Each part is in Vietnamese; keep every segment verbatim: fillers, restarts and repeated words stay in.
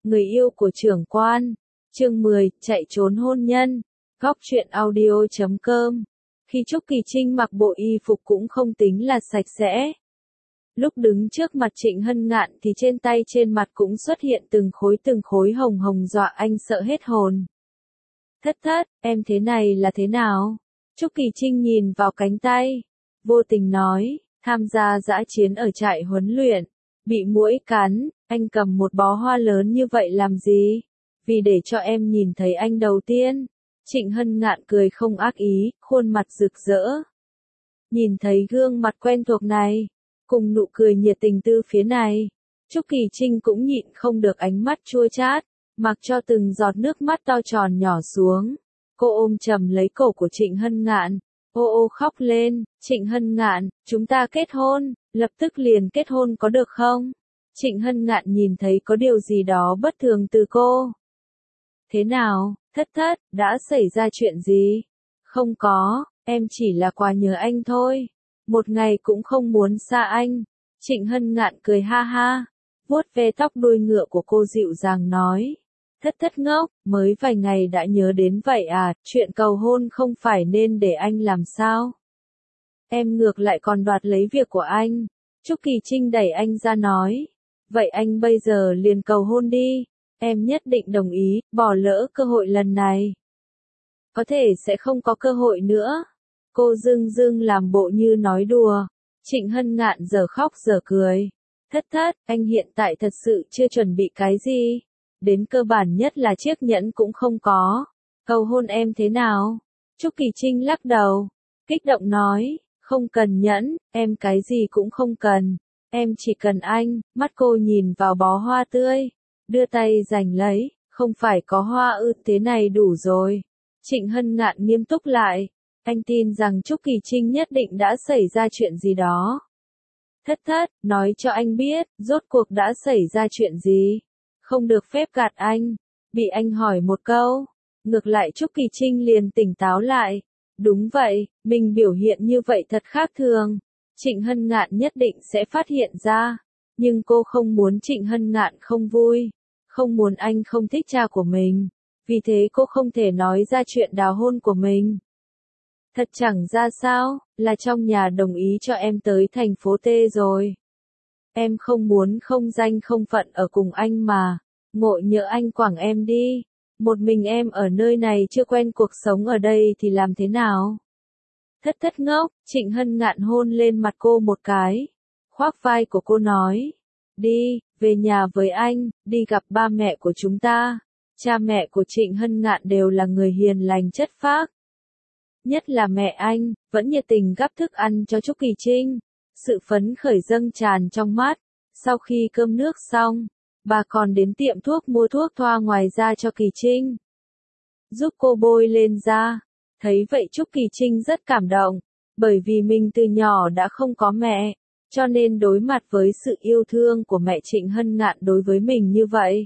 Người yêu của trưởng quan. Chương mười, chạy trốn hôn nhân. Góc truyện audio chấm com. Khi Trúc Kỳ Trinh mặc bộ y phục cũng không tính là sạch sẽ. Lúc đứng trước mặt Trịnh Hân Ngạn thì trên tay trên mặt cũng xuất hiện từng khối từng khối hồng hồng dọa anh sợ hết hồn. Thất thất, em thế này là thế nào? Trúc Kỳ Trinh nhìn vào cánh tay, vô tình nói, tham gia dã chiến ở trại huấn luyện, bị muỗi cắn, anh cầm một bó hoa lớn như vậy làm gì? Vì để cho em nhìn thấy anh đầu tiên. Trịnh Hân Ngạn cười không ác ý, khuôn mặt rực rỡ. Nhìn thấy gương mặt quen thuộc này, cùng nụ cười nhiệt tình từ phía này, Trúc Kỳ Trinh cũng nhịn không được ánh mắt chua chát, mặc cho từng giọt nước mắt to tròn nhỏ xuống. Cô ôm chầm lấy cổ của Trịnh Hân Ngạn, ô ô khóc lên, Trịnh Hân Ngạn, chúng ta kết hôn, lập tức liền kết hôn có được không? Trịnh Hân Ngạn nhìn thấy có điều gì đó bất thường từ cô. Thế nào, thất thất, đã xảy ra chuyện gì? Không có, em chỉ là quá nhớ anh thôi. Một ngày cũng không muốn xa anh. Trịnh Hân Ngạn cười ha ha, vuốt ve tóc đuôi ngựa của cô dịu dàng nói. Thất thất ngốc, mới vài ngày đã nhớ đến vậy à, chuyện cầu hôn không phải nên để anh làm sao? Em ngược lại còn đoạt lấy việc của anh. Trúc Kỳ Trinh đẩy anh ra nói. Vậy anh bây giờ liền cầu hôn đi. Em nhất định đồng ý, bỏ lỡ cơ hội lần này. Có thể sẽ không có cơ hội nữa. Cô dưng dưng làm bộ như nói đùa. Trịnh Hân Ngạn giờ khóc giờ cười. Thất thất, anh hiện tại thật sự chưa chuẩn bị cái gì. Đến cơ bản nhất là chiếc nhẫn cũng không có. Cầu hôn em thế nào? Trúc Kỳ Trinh lắc đầu. Kích động nói, không cần nhẫn, em cái gì cũng không cần. Em chỉ cần anh. Mắt cô nhìn vào bó hoa tươi. Đưa tay giành lấy, không phải có hoa ư, thế này đủ rồi. Trịnh Hân Ngạn nghiêm túc lại. Anh tin rằng Trúc Kỳ Trinh nhất định đã xảy ra chuyện gì đó. Thất thất, nói cho anh biết, rốt cuộc đã xảy ra chuyện gì. Không được phép gạt anh. Bị anh hỏi một câu. Ngược lại Trúc Kỳ Trinh liền tỉnh táo lại. Đúng vậy, mình biểu hiện như vậy thật khác thường. Trịnh Hân Ngạn nhất định sẽ phát hiện ra. Nhưng cô không muốn Trịnh Hân Ngạn không vui. Không muốn anh không thích cha của mình. Vì thế cô không thể nói ra chuyện đào hôn của mình. Thật chẳng ra sao, là trong nhà đồng ý cho em tới thành phố T rồi. Em không muốn không danh không phận ở cùng anh mà. Ngộ nhỡ anh quẳng em đi. Một mình em ở nơi này chưa quen cuộc sống ở đây thì làm thế nào? Thất thất ngốc, Trịnh Hân Ngạn hôn lên mặt cô một cái. Khoác vai của cô nói. Đi, về nhà với anh, đi gặp ba mẹ của chúng ta. Cha mẹ của Trịnh Hân Ngạn đều là người hiền lành chất phác. Nhất là mẹ anh, vẫn nhiệt tình gắp thức ăn cho Trúc Kỳ Trinh. Sự phấn khởi dâng tràn trong mắt. Sau khi cơm nước xong, bà còn đến tiệm thuốc mua thuốc thoa ngoài da cho Kỳ Trinh. Giúp cô bôi lên da. Thấy vậy Trúc Kỳ Trinh rất cảm động. Bởi vì mình từ nhỏ đã không có mẹ. Cho nên đối mặt với sự yêu thương của mẹ Trịnh Hân Ngạn đối với mình như vậy.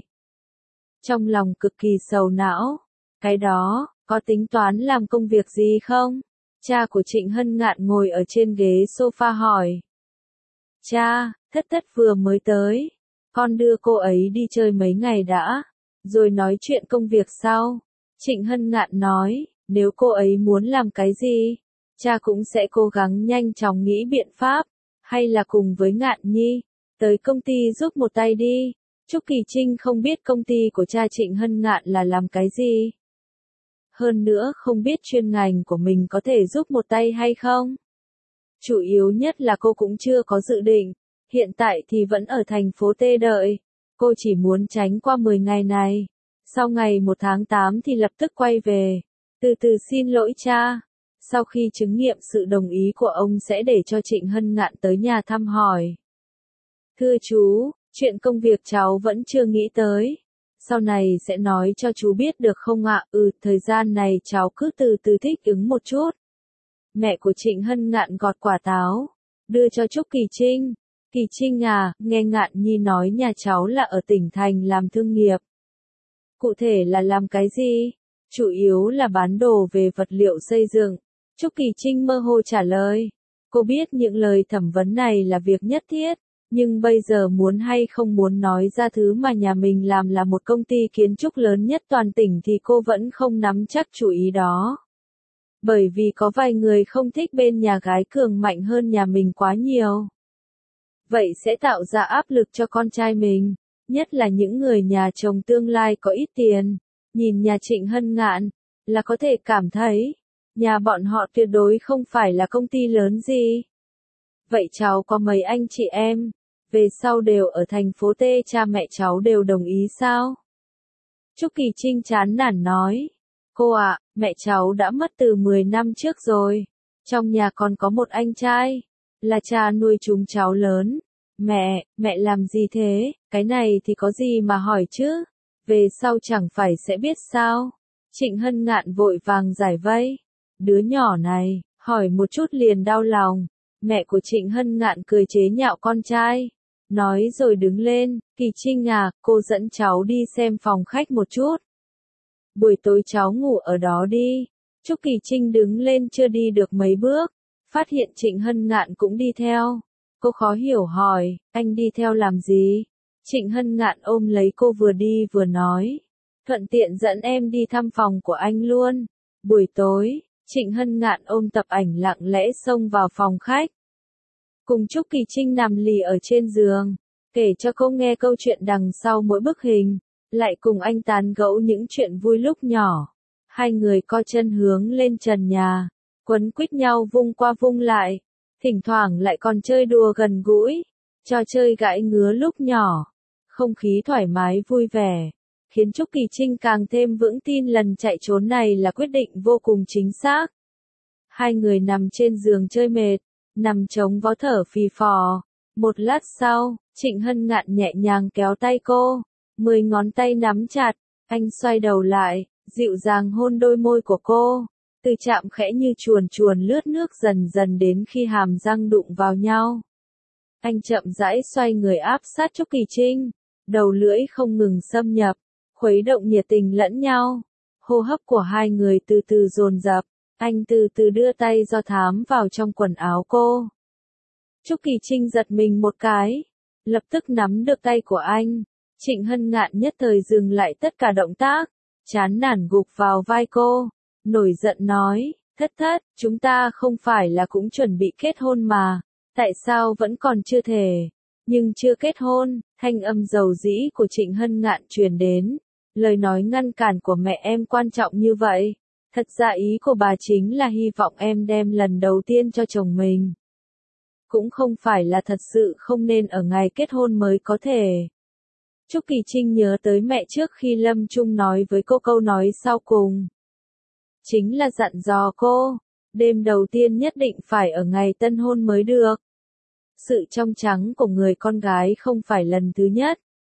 Trong lòng cực kỳ sầu não. Cái đó, có tính toán làm công việc gì không? Cha của Trịnh Hân Ngạn ngồi ở trên ghế sofa hỏi. Cha, thất thất vừa mới tới. Con đưa cô ấy đi chơi mấy ngày đã. Rồi nói chuyện công việc sau. Trịnh Hân Ngạn nói, nếu cô ấy muốn làm cái gì, cha cũng sẽ cố gắng nhanh chóng nghĩ biện pháp. Hay là cùng với Ngạn Nhi, tới công ty giúp một tay đi. Trúc Kỳ Trinh không biết công ty của cha Trịnh Hân Ngạn là làm cái gì. Hơn nữa không biết chuyên ngành của mình có thể giúp một tay hay không. Chủ yếu nhất là cô cũng chưa có dự định. Hiện tại thì vẫn ở thành phố T đợi. Cô chỉ muốn tránh qua mười ngày này. Sau ngày một tháng tám thì lập tức quay về. Từ từ xin lỗi cha. Sau khi chứng nghiệm sự đồng ý của ông sẽ để cho Trịnh Hân Ngạn tới nhà thăm hỏi. Thưa chú, chuyện công việc cháu vẫn chưa nghĩ tới. Sau này sẽ nói cho chú biết được không ạ? Ừ, thời gian này cháu cứ từ từ thích ứng một chút. Mẹ của Trịnh Hân Ngạn gọt quả táo, đưa cho Trúc Kỳ Trinh. Kỳ Trinh à, nghe Ngạn Nhi nói nhà cháu là ở tỉnh thành làm thương nghiệp. Cụ thể là làm cái gì? Chủ yếu là bán đồ về vật liệu xây dựng. Trúc Kỳ Trinh mơ hồ trả lời. Cô biết những lời thẩm vấn này là việc nhất thiết, Nhưng bây giờ muốn hay không muốn nói ra thứ mà nhà mình làm là một công ty kiến trúc lớn nhất toàn tỉnh thì cô vẫn không nắm chắc chủ ý đó. Bởi vì có vài người không thích bên nhà gái cường mạnh hơn nhà mình quá nhiều. Vậy sẽ tạo ra áp lực cho con trai mình, nhất là những người nhà chồng tương lai có ít tiền. Nhìn nhà Trịnh Hân Ngạn, là có thể cảm thấy, nhà bọn họ tuyệt đối không phải là công ty lớn gì. Vậy cháu có mấy anh chị em, về sau đều ở thành phố T, cha mẹ cháu đều đồng ý sao? Trúc Kỳ Trinh chán nản nói, cô ạ, mẹ cháu đã mất từ mười năm trước rồi. Trong nhà còn có một anh trai, là cha nuôi chúng cháu lớn. Mẹ, mẹ làm gì thế, cái này thì có gì mà hỏi chứ? Về sau chẳng phải sẽ biết sao? Trịnh Hân Ngạn vội vàng giải vây. Đứa nhỏ này, hỏi một chút liền đau lòng. Mẹ của Trịnh Hân Ngạn cười chế nhạo con trai. Nói rồi đứng lên, Kỳ Trinh à, cô dẫn cháu đi xem phòng khách một chút. Buổi tối cháu ngủ ở đó đi. Trúc Kỳ Trinh đứng lên chưa đi được mấy bước, phát hiện Trịnh Hân Ngạn cũng đi theo. Cô khó hiểu hỏi, anh đi theo làm gì? Trịnh Hân Ngạn ôm lấy cô vừa đi vừa nói, thuận tiện dẫn em đi thăm phòng của anh luôn. Buổi tối, Trịnh Hân Ngạn ôm Tập Ảnh lặng lẽ xông vào phòng khách. Cùng Trúc Kỳ Trinh nằm lì ở trên giường, kể cho cô nghe câu chuyện đằng sau mỗi bức hình, lại cùng anh tán gẫu những chuyện vui lúc nhỏ. Hai người co chân hướng lên trần nhà, quấn quýt nhau vung qua vung lại, thỉnh thoảng lại còn chơi đùa gần gũi, trò chơi gãi ngứa lúc nhỏ. Không khí thoải mái vui vẻ, khiến Trúc Kỳ Trinh càng thêm vững tin lần chạy trốn này là quyết định vô cùng chính xác. Hai người nằm trên giường chơi mệt, nằm chống vó thở phì phò. Một lát sau, Trịnh Hân Ngạn nhẹ nhàng kéo tay cô, mười ngón tay nắm chặt, anh xoay đầu lại, dịu dàng hôn đôi môi của cô, từ chạm khẽ như chuồn chuồn lướt nước dần dần đến khi hàm răng đụng vào nhau. Anh chậm rãi xoay người áp sát Trúc Kỳ Trinh, đầu lưỡi không ngừng xâm nhập, khuấy động nhiệt tình lẫn nhau. Hô hấp của hai người từ từ dồn dập, anh từ từ đưa tay do thám vào trong quần áo cô. Trúc Kỳ Trinh giật mình một cái, lập tức nắm được tay của anh. Trịnh Hân Ngạn nhất thời dừng lại tất cả động tác, chán nản gục vào vai cô, nổi giận nói, thất thất, chúng ta không phải là cũng chuẩn bị kết hôn mà, tại sao vẫn còn chưa thể, nhưng chưa kết hôn, thanh âm dầu dĩ của Trịnh Hân Ngạn truyền đến, lời nói ngăn cản của mẹ em quan trọng như vậy, thật ra ý của bà chính là hy vọng em đem lần đầu tiên cho chồng mình. Cũng không phải là thật sự không nên ở ngày kết hôn mới có thể. Trúc Kỳ Trinh nhớ tới mẹ trước khi Lâm Trung nói với cô câu nói sau cùng. Chính là dặn dò cô, đêm đầu tiên nhất định phải ở ngày tân hôn mới được. Sự trong trắng của người con gái không phải lần thứ nhất,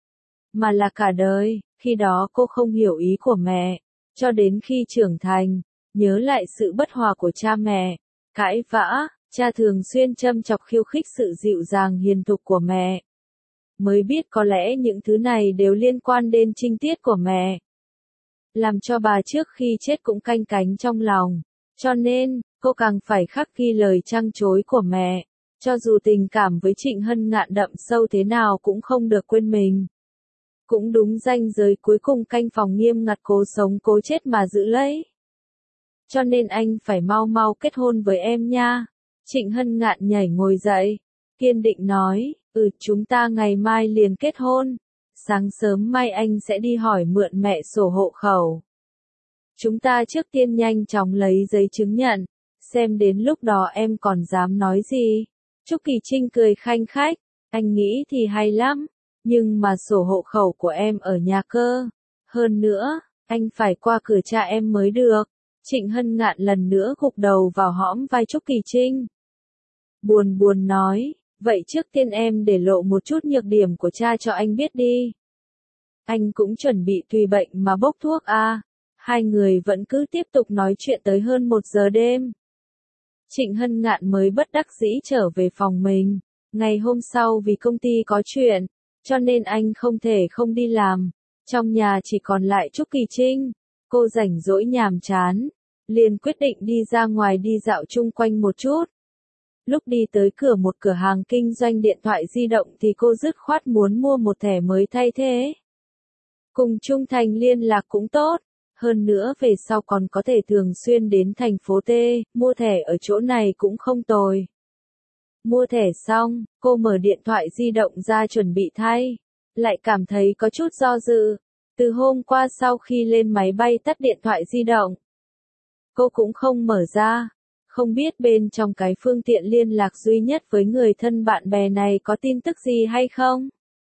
mà là cả đời. Khi đó cô không hiểu ý của mẹ, cho đến khi trưởng thành, nhớ lại sự bất hòa của cha mẹ, cãi vã, cha thường xuyên châm chọc khiêu khích sự dịu dàng hiền thục của mẹ. Mới biết có lẽ những thứ này đều liên quan đến trinh tiết của mẹ. Làm cho bà trước khi chết cũng canh cánh trong lòng. Cho nên, cô càng phải khắc ghi lời trăng trối của mẹ. Cho dù tình cảm với Trịnh Hân Ngạn đậm sâu thế nào cũng không được quên mình. Cũng đúng ranh giới cuối cùng canh phòng nghiêm ngặt cố sống cố chết mà giữ lấy. Cho nên anh phải mau mau kết hôn với em nha. Trịnh Hân Ngạn nhảy ngồi dậy, kiên định nói, ừ chúng ta ngày mai liền kết hôn. Sáng sớm mai anh sẽ đi hỏi mượn mẹ sổ hộ khẩu. Chúng ta trước tiên nhanh chóng lấy giấy chứng nhận, xem đến lúc đó em còn dám nói gì. Trúc Kỳ Trinh cười khanh khách, anh nghĩ thì hay lắm, nhưng mà sổ hộ khẩu của em ở nhà cơ. Hơn nữa, anh phải qua cửa cha em mới được. Trịnh Hân Ngạn lần nữa gục đầu vào hõm vai Trúc Kỳ Trinh. Buồn buồn nói, vậy trước tiên em để lộ một chút nhược điểm của cha cho anh biết đi. Anh cũng chuẩn bị tùy bệnh mà bốc thuốc à. Hai người vẫn cứ tiếp tục nói chuyện tới hơn một giờ đêm. Trịnh Hân Ngạn mới bất đắc dĩ trở về phòng mình. Ngày hôm sau vì công ty có chuyện, cho nên anh không thể không đi làm. Trong nhà chỉ còn lại Trúc Kỳ Trinh. Cô rảnh rỗi nhàm chán, liền quyết định đi ra ngoài đi dạo chung quanh một chút. Lúc đi tới cửa một cửa hàng kinh doanh điện thoại di động thì cô dứt khoát muốn mua một thẻ mới thay thế. Cùng trung thành liên lạc cũng tốt. Hơn nữa về sau còn có thể thường xuyên đến thành phố T, mua thẻ ở chỗ này cũng không tồi. Mua thẻ xong, cô mở điện thoại di động ra chuẩn bị thay. Lại cảm thấy có chút do dự. Từ hôm qua sau khi lên máy bay tắt điện thoại di động. Cô cũng không mở ra. Không biết bên trong cái phương tiện liên lạc duy nhất với người thân bạn bè này có tin tức gì hay không?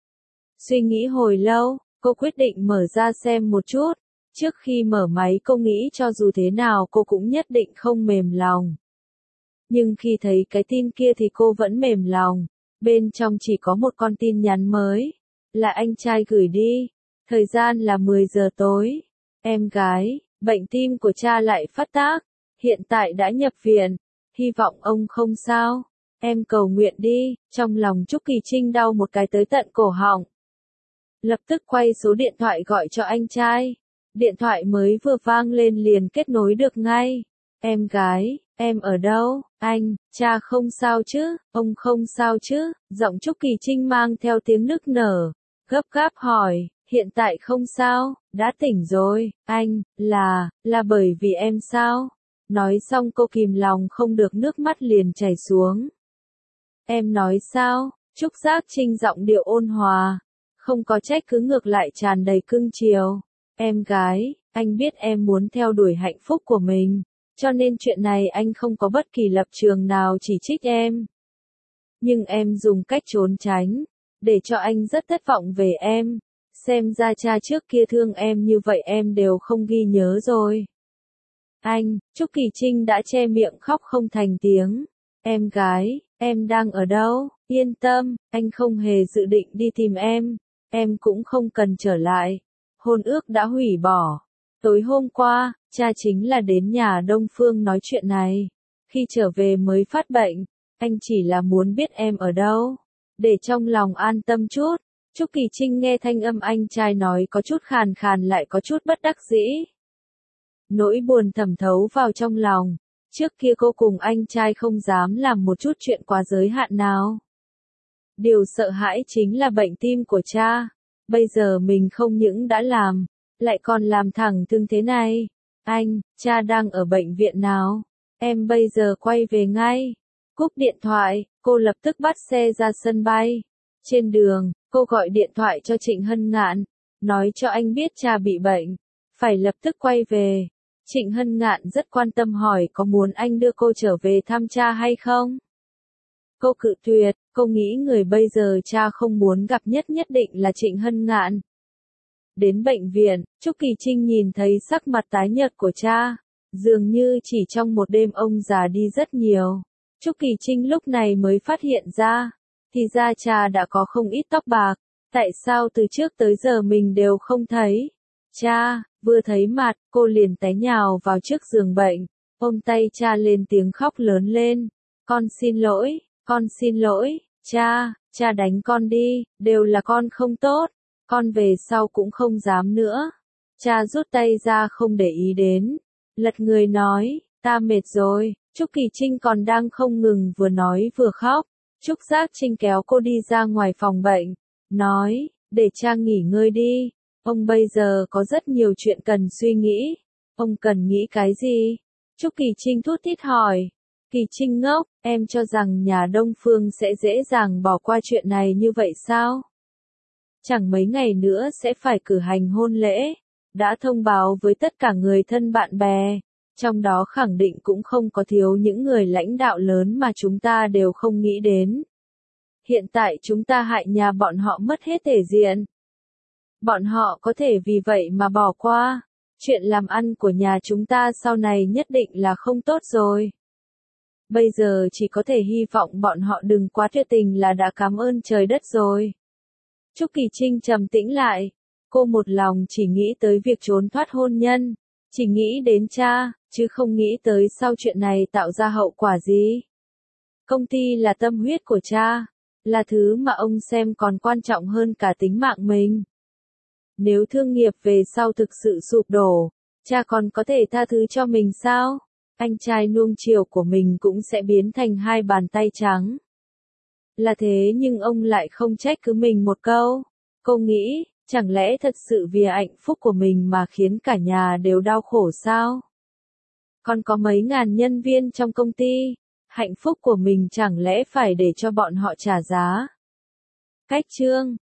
Suy nghĩ hồi lâu, cô quyết định mở ra xem một chút. Trước khi mở máy cô nghĩ cho dù thế nào cô cũng nhất định không mềm lòng. Nhưng khi thấy cái tin kia thì cô vẫn mềm lòng. Bên trong chỉ có một con tin nhắn mới. Là anh trai gửi đi. Thời gian là mười giờ tối. Em gái, bệnh tim của cha lại phát tác. Hiện tại đã nhập viện. Hy vọng ông không sao. Em cầu nguyện đi. Trong lòng Trúc Kỳ Trinh đau một cái tới tận cổ họng. Lập tức quay số điện thoại gọi cho anh trai. Điện thoại mới vừa vang lên liền kết nối được ngay. Em gái, em ở đâu? Anh, cha không sao chứ? Ông không sao chứ? Giọng Trúc Kỳ Trinh mang theo tiếng nức nở. Gấp gáp hỏi, hiện tại không sao, đã tỉnh rồi. Anh, là, là bởi vì em sao? Nói xong cô kìm lòng không được nước mắt liền chảy xuống. Em nói sao? Trúc Giác Trinh giọng điệu ôn hòa. Không có trách cứ, ngược lại tràn đầy cưng chiều. Em gái, anh biết em muốn theo đuổi hạnh phúc của mình, cho nên chuyện này anh không có bất kỳ lập trường nào chỉ trích em. Nhưng em dùng cách trốn tránh, để cho anh rất thất vọng về em. Xem ra cha trước kia thương em như vậy em đều không ghi nhớ rồi. Anh, Trúc Kỳ Trinh đã che miệng khóc không thành tiếng. Em gái, em đang ở đâu? Yên tâm, anh không hề dự định đi tìm em. Em cũng không cần trở lại. Hôn ước đã hủy bỏ. Tối hôm qua, cha chính là đến nhà Đông Phương nói chuyện này. Khi trở về mới phát bệnh, anh chỉ là muốn biết em ở đâu, để trong lòng an tâm chút. Trúc Kỳ Trinh nghe thanh âm anh trai nói có chút khàn khàn lại có chút bất đắc dĩ. Nỗi buồn thẩm thấu vào trong lòng. Trước kia cô cùng anh trai không dám làm một chút chuyện quá giới hạn nào. Điều sợ hãi chính là bệnh tim của cha. Bây giờ mình không những đã làm, lại còn làm thẳng thương thế này. Anh, cha đang ở bệnh viện nào? Em bây giờ quay về ngay. Cúp điện thoại, cô lập tức bắt xe ra sân bay. Trên đường, cô gọi điện thoại cho Trịnh Hân Ngạn, nói cho anh biết cha bị bệnh, phải lập tức quay về. Trịnh Hân Ngạn rất quan tâm hỏi có muốn anh đưa cô trở về thăm cha hay không? Cô cự tuyệt, cô nghĩ người bây giờ cha không muốn gặp nhất nhất định là Trịnh Hân Ngạn. Đến bệnh viện, Trúc Kỳ Trinh nhìn thấy sắc mặt tái nhợt của cha, dường như chỉ trong một đêm ông già đi rất nhiều. Trúc Kỳ Trinh lúc này mới phát hiện ra, thì ra cha đã có không ít tóc bạc, tại sao từ trước tới giờ mình đều không thấy. Cha, vừa thấy mặt, cô liền té nhào vào trước giường bệnh, ôm tay cha lên tiếng khóc lớn lên. Con xin lỗi, con xin lỗi, cha, cha đánh con đi, đều là con không tốt, con về sau cũng không dám nữa. Cha rút tay ra không để ý đến, lật người nói, ta mệt rồi. Trúc Kỳ Trinh còn đang không ngừng vừa nói vừa khóc. Trúc Giác Trinh kéo cô đi ra ngoài phòng bệnh, nói, để cha nghỉ ngơi đi, ông bây giờ có rất nhiều chuyện cần suy nghĩ. Ông cần nghĩ cái gì? Trúc Kỳ Trinh thút thít hỏi. Kỳ Trinh ngốc, em cho rằng nhà Đông Phương sẽ dễ dàng bỏ qua chuyện này như vậy sao? Chẳng mấy ngày nữa sẽ phải cử hành hôn lễ, đã thông báo với tất cả người thân bạn bè, trong đó khẳng định cũng không có thiếu những người lãnh đạo lớn mà chúng ta đều không nghĩ đến. Hiện tại chúng ta hại nhà bọn họ mất hết thể diện. Bọn họ có thể vì vậy mà bỏ qua, chuyện làm ăn của nhà chúng ta sau này nhất định là không tốt rồi. Bây giờ chỉ có thể hy vọng bọn họ đừng quá tuyệt tình là đã cảm ơn trời đất rồi. Trúc Kỳ Trinh trầm tĩnh lại, cô một lòng chỉ nghĩ tới việc trốn thoát hôn nhân, chỉ nghĩ đến cha, chứ không nghĩ tới sau chuyện này tạo ra hậu quả gì. Công ty là tâm huyết của cha, là thứ mà ông xem còn quan trọng hơn cả tính mạng mình. Nếu thương nghiệp về sau thực sự sụp đổ, cha còn có thể tha thứ cho mình sao? anh trai nuông chiều của mình cũng sẽ biến thành hai bàn tay trắng. Là thế nhưng ông lại không trách cứ mình một câu. Cô nghĩ, chẳng lẽ thật sự vì hạnh phúc của mình mà khiến cả nhà đều đau khổ sao? Còn có mấy ngàn nhân viên trong công ty, hạnh phúc của mình chẳng lẽ phải để cho bọn họ trả giá? Cách chương